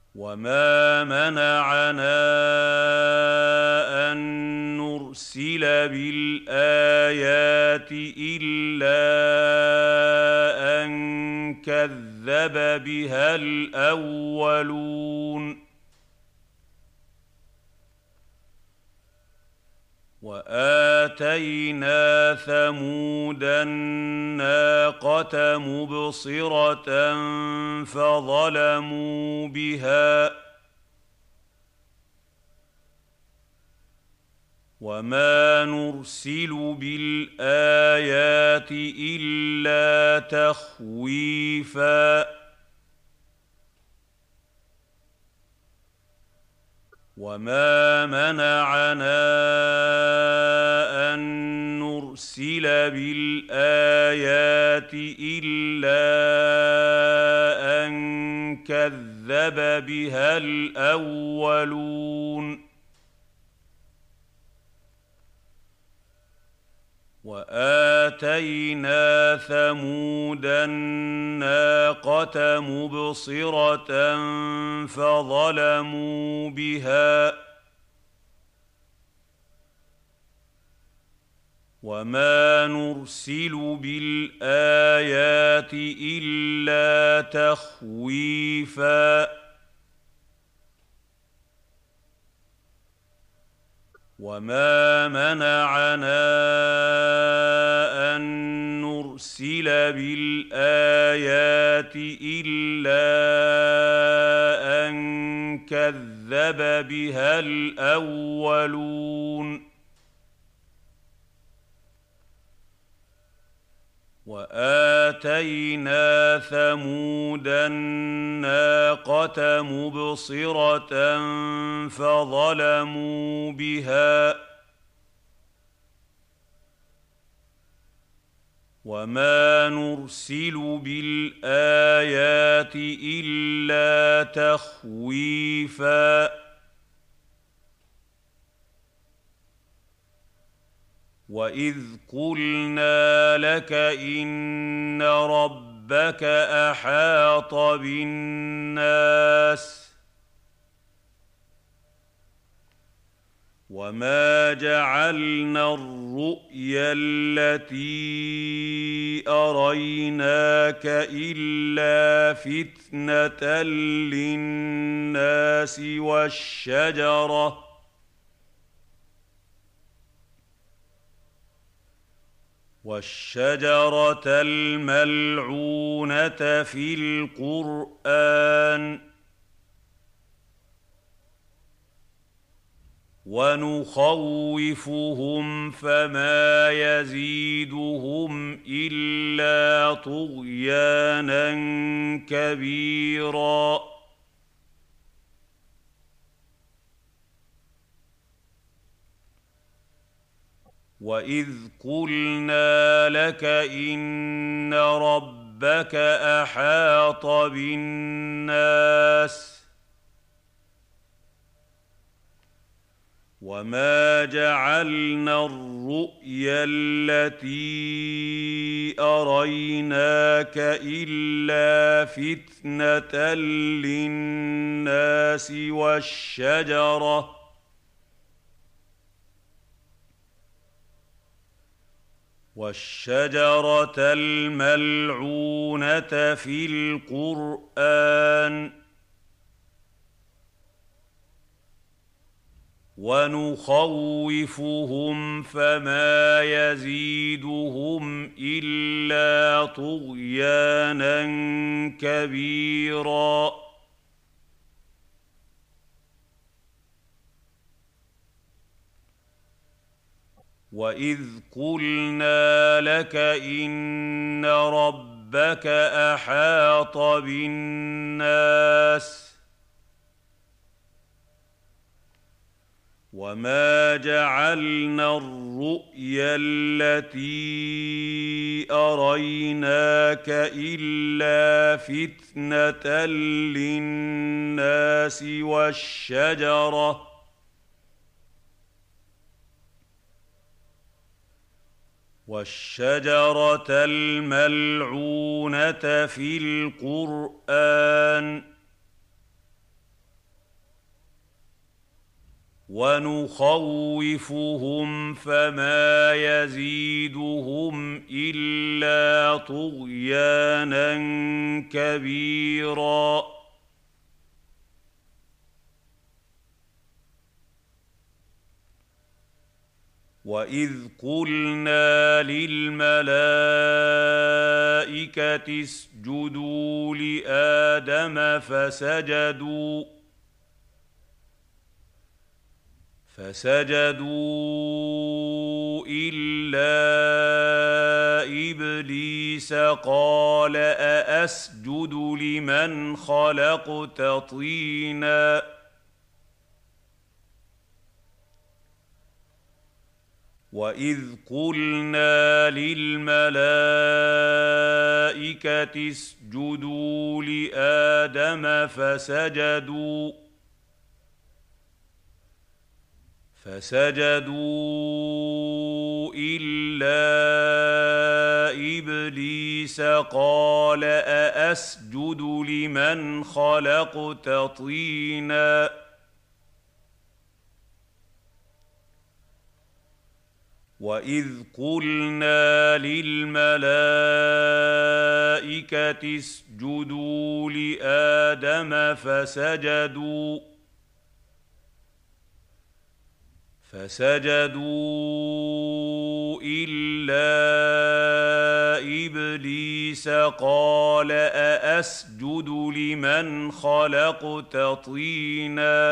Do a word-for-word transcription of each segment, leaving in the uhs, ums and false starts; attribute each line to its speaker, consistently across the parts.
Speaker 1: وما منعنا أن نرسل بالآيات إلا أن كذب بها الأولون وآتينا ثمود الناقة مبصرة فظلموا بها وما نرسل بالآيات إلا تخويفاً وما منعنا أن نرسل بالآيات إلا أن كذب بها الأولون وآتينا ثمود الناقة مبصرة فظلموا بها وما نرسل بالآيات إلا تخويفاً وما منعنا أن نرسل بالآيات إلا أن كذب بها الأولون وآتينا ثمود الناقة مبصرة فظلموا بها وما نرسل بالآيات إلا تخويفاً وإذ قلنا لك إن ربك أحاط بالناس وما جعلنا الرؤيا التي أريناك إلا فتنة للناس والشجرة والشجرة الملعونة في القرآن ونخوفهم فما يزيدهم إلا طغيانا كبيرا وإذ قلنا لك إن ربك أحاط بالناس وما جعلنا الرؤيا التي أريناك إلا فتنة للناس والشجرة والشجرة الملعونة في القرآن ونخوفهم فما يزيدهم إلا طغيانا كبيرا وإذ قلنا لك إن ربك أحاط بالناس وما جعلنا الرؤيا التي أريناك إلا فتنة للناس والشجرة والشجرة الملعونة في القرآن ونخوفهم فما يزيدهم إلا طغيانا كبيرا وإذ قلنا للملائكة اسجدوا لآدم فسجدوا فسجدوا إلا إبليس قال أأسجد لمن خلقت طيناً وإذ قلنا للملائكة اسجدوا لآدم فسجدوا فسجدوا إلا إبليس قال أأسجد لمن خلقت طيناً وإذ قلنا للملائكة اسجدوا لآدم فسجدوا فسجدوا إلا إبليس قال أأسجد لمن خلقت طيناً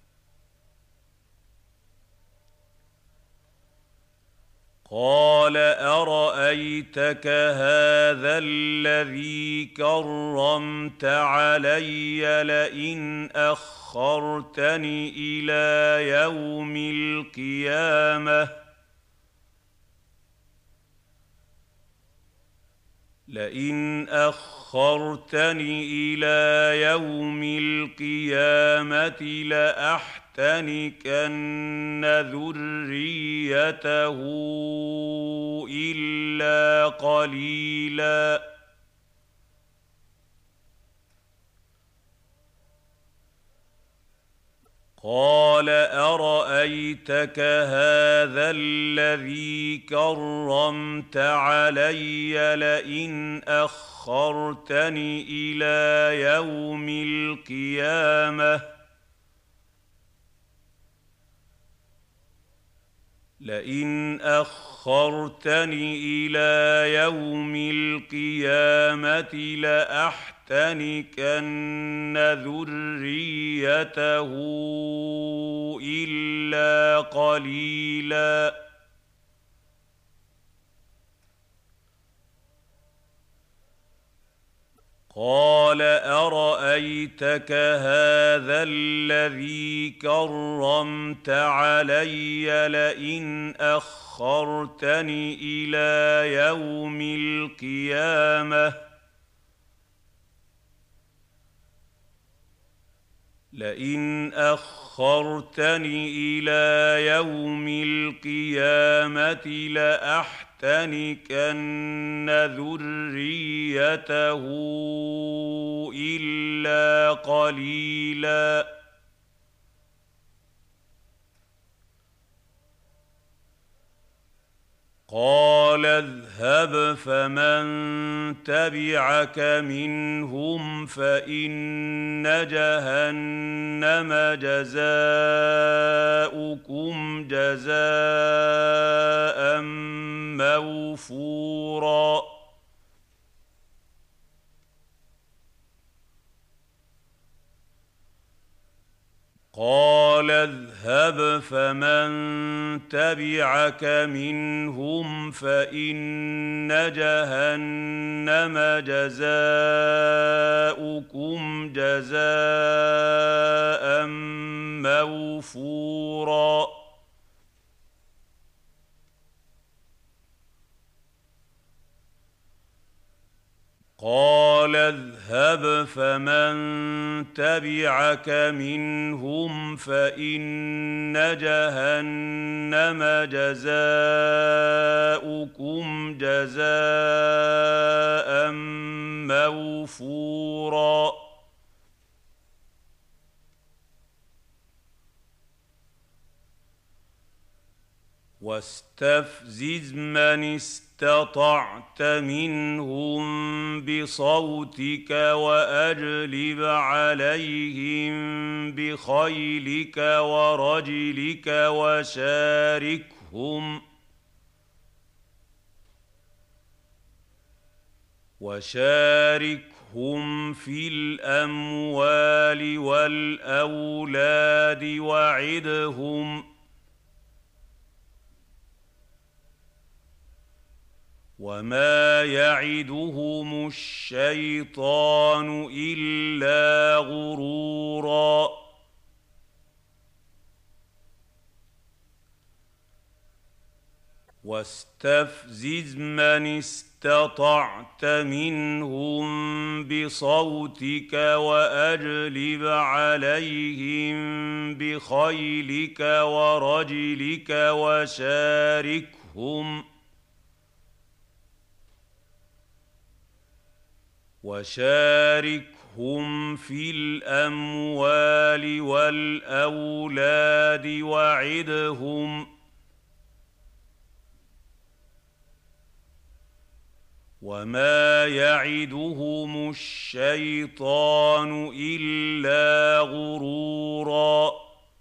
Speaker 1: قال أرأيتك هذا الذي كرمت علي لئن أخرتني إلى يوم القيامة لئن أخرتني إلى يوم القيامة لأحتنكن ذريته إلا قليلا قال أرأيتك هذا الذي كرمت علي لئن أخرتني إلى يوم القيامة لئن أخرتني إلى يوم القيامة لأحتنكن ذريته إلا قليلا قال أرأيتك هذا الذي كرمت علي لئن أخرتني إلى يوم القيامة لئن أخرتني إلى يوم القيامة لأحتنكن ذريته إلا قليلا قال اذهب فمن تبعك منهم فإن جهنم جزاؤكم جزاء موفورا قال اذهب فمن تبعك منهم فإن جهنم جزاؤكم جزاء موفورا قال اذهب فمن تبعك منهم فإن جهنم جزاؤكم جزاء موفورا واستفزز من استطعت منهم بصوتك وأجلب عليهم بخيلك ورجلك وشاركهم وشاركهم في الأموال والأولاد وعدهم وما يعدهم الشيطان إلا غرورا واستفزز من استطعت منهم بصوتك وأجلب عليهم بخيلك ورجلك وشاركهم وشاركهم في الأموال والأولاد وعدهم وما يعدهم الشيطان إلا غرورا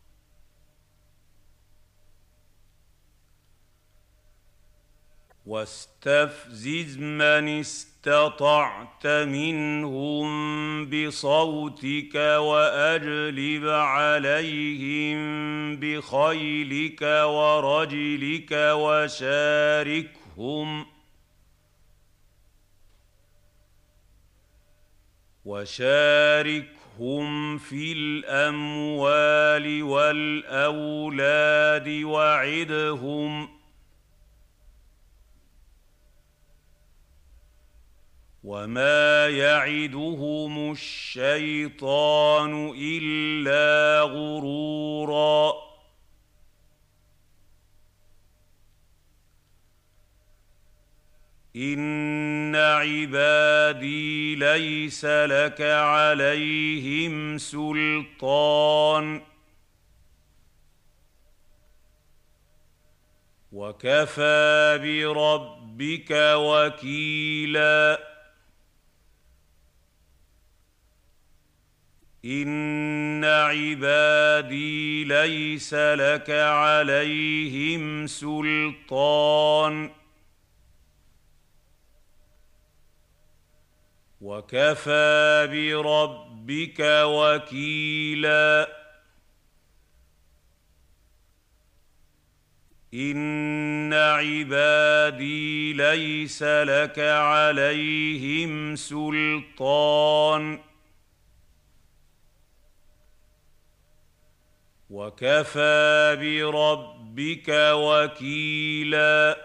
Speaker 1: واستفزز من استطعت منهم بصوتك وأجلب عليهم بخيلك ورجلك وشاركهم وشاركهم في الأموال والأولاد وعدهم وما يعدهم الشيطان إلا غرورا إن عبادي ليس لك عليهم سلطان وكفى بربك وكيلا إن عبادي ليس لك عليهم سلطان وكفى بربك وكيلا إن عبادي ليس لك عليهم سلطان وكفى بربك وكيلا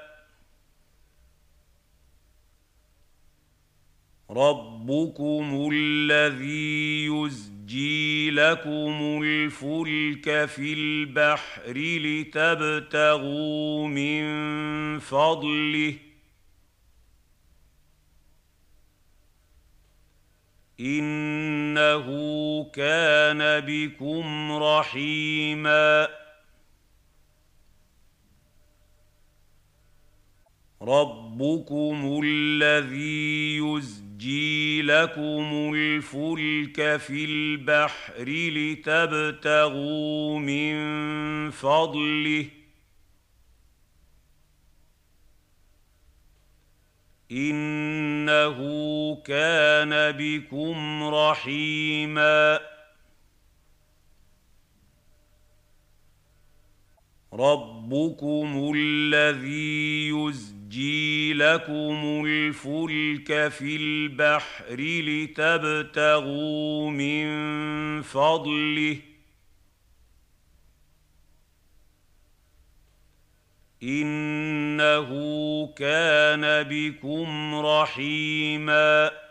Speaker 1: ربكم الذي يزجي لكم الفلك في البحر لتبتغوا من فضله إنه كان بكم رحيما ربكم الذي يزجي لكم الفلك في البحر لتبتغوا من فضله إنه كان بكم رحيما ربكم الذي يزجي لكم الفلك في البحر لتبتغوا من فضله إنه كان بكم رحيما